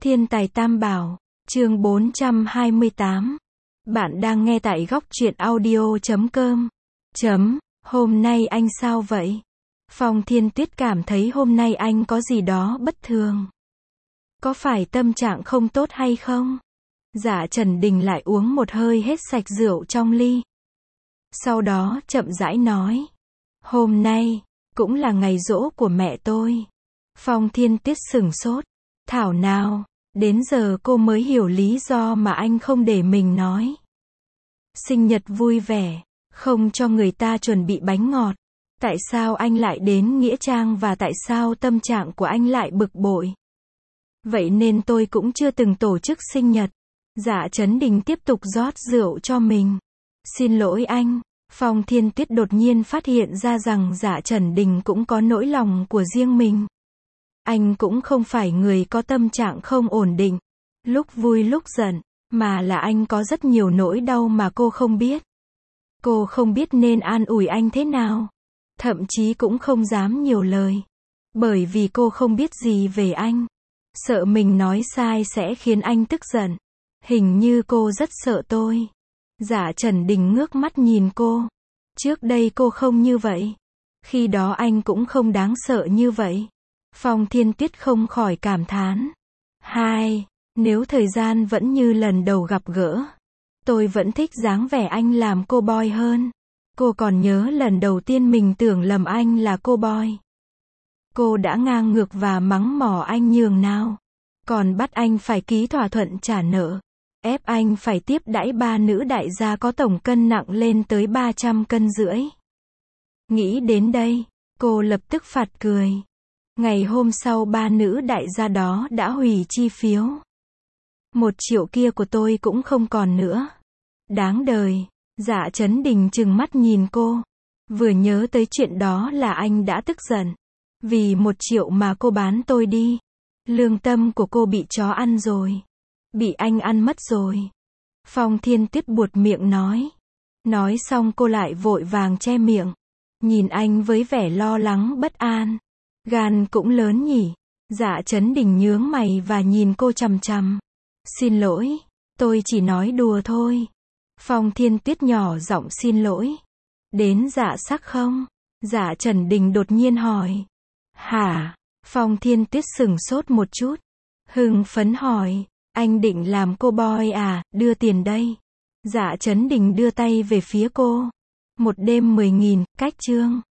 Thiên tài Tam Bảo, chương 428. Bạn đang nghe tại góc truyện audio.com. Hôm nay anh sao vậy? Phong Thiên Tuyết cảm thấy hôm nay anh có gì đó bất thường. Có phải tâm trạng không tốt hay không? Dạ Trần Đình lại uống một hơi hết sạch rượu trong ly. Sau đó chậm rãi nói. Hôm nay, cũng là ngày giỗ của mẹ tôi. Phong Thiên Tuyết sửng sốt. Thảo nào, đến giờ cô mới hiểu lý do mà anh không để mình nói. Sinh nhật vui vẻ, không cho người ta chuẩn bị bánh ngọt. Tại sao anh lại đến Nghĩa Trang và tại sao tâm trạng của anh lại bực bội? Vậy nên tôi cũng chưa từng tổ chức sinh nhật. Dạ Trấn Đình tiếp tục rót rượu cho mình. Xin lỗi anh. Phong Thiên Tuyết đột nhiên phát hiện ra rằng Dạ Trần Đình cũng có nỗi lòng của riêng mình. Anh cũng không phải người có tâm trạng không ổn định, lúc vui lúc giận, mà là anh có rất nhiều nỗi đau mà cô không biết. Cô không biết nên an ủi anh thế nào, thậm chí cũng không dám nhiều lời, bởi vì cô không biết gì về anh, sợ mình nói sai sẽ khiến anh tức giận. Hình như cô rất sợ tôi. Dạ Trần Đình ngước mắt nhìn cô. Trước đây cô không như vậy. Khi đó anh cũng không đáng sợ như vậy. Phong Thiên Tuyết không khỏi cảm thán. Nếu thời gian vẫn như lần đầu gặp gỡ, tôi vẫn thích dáng vẻ anh làm cô boy hơn. Cô còn nhớ lần đầu tiên mình tưởng lầm anh là cô boy. Cô đã ngang ngược và mắng mỏ anh nhường nào. Còn bắt anh phải ký thỏa thuận trả nợ. Ép anh phải tiếp đãi ba nữ đại gia có tổng cân nặng lên tới 300 cân rưỡi. Nghĩ đến đây, cô lập tức phạt cười. Ngày hôm sau ba nữ đại gia đó đã hủy chi phiếu. 1 triệu kia của tôi cũng không còn nữa. Đáng đời. Dạ Trấn Đình trừng mắt nhìn cô. Vừa nhớ tới chuyện đó là anh đã tức giận. Vì 1 triệu mà cô bán tôi đi. Lương tâm của cô bị chó ăn rồi. Bị anh ăn mất rồi. Phong Thiên Tuyết buột miệng nói. Nói xong cô lại vội vàng che miệng. Nhìn anh với vẻ lo lắng bất an. Gan cũng lớn nhỉ. Dạ Trấn Đình nhướng mày và nhìn cô chằm chằm. Xin lỗi, tôi chỉ nói đùa thôi. Phong Thiên Tuyết nhỏ giọng xin lỗi. Đến dạ sắc không? Dạ Trần Đình đột nhiên hỏi. Hả? Phong Thiên Tuyết sửng sốt một chút. Hưng phấn hỏi. Anh định làm cô boy à, đưa tiền đây. Dạ Trấn Đình đưa tay về phía cô. 1 đêm 10.000, cách chương.